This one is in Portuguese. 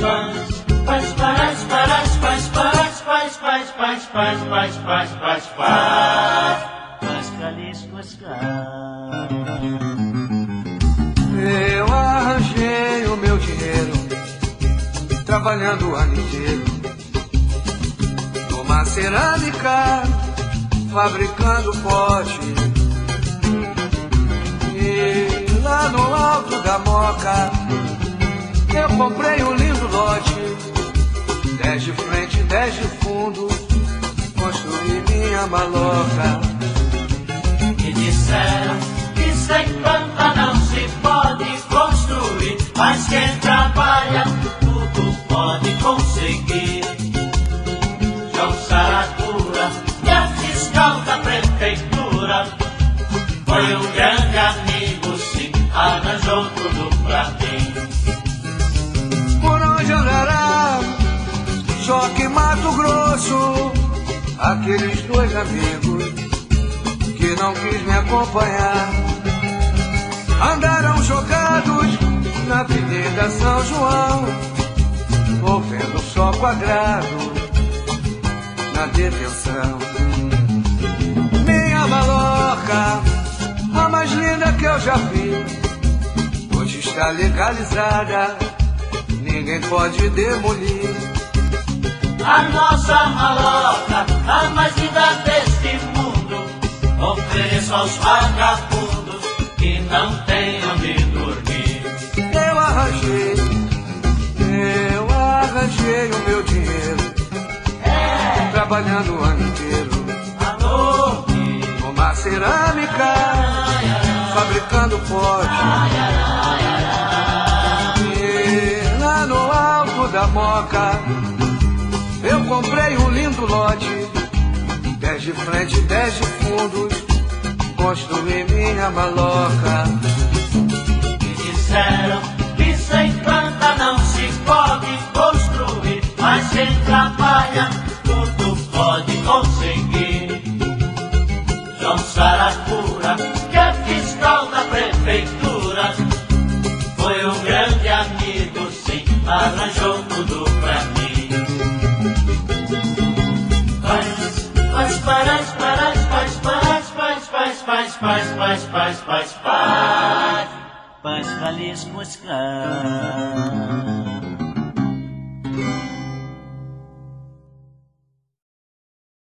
Eu arranjei o meu dinheiro trabalhando o ano inteiro numa cerâmica, fabricando pote. E lá no alto da Moca eu comprei um lindo lote, 10 de frente, 10 de fundo, construí minha maloca. Me disseram que sem planta não se pode construir, mas quem trabalha tudo pode conseguir. João Saracura, que é fiscal da prefeitura, foi um grande amigo, sim, arranjou tudo pra mim. Por onde andará Joque Mato Grosso, aqueles dois amigos que não quis me acompanhar, andaram jogados na Avenida São João, ou vendo só quadrado na detenção. Minha maloca, a mais linda que eu já vi, hoje está legalizada, ninguém pode demolir. A nossa maloca, a mais linda deste mundo, ofereço aos vagabundos que não têm onde dormir. Eu arranjei o meu dinheiro trabalhando o ano inteiro numa cerâmica, fabricando pote. E lá no alto da Moca eu comprei um lindo lote, 10 de frente, 10 de fundos, construí minha maloca. Me disseram que sem planta não se pode construir, mas quem trabalha tudo pode conseguir. João Saracura, que é fiscal da prefeitura, foi um grande amigo, sim, arranjou tudo pra mim. Paz, Jalisco,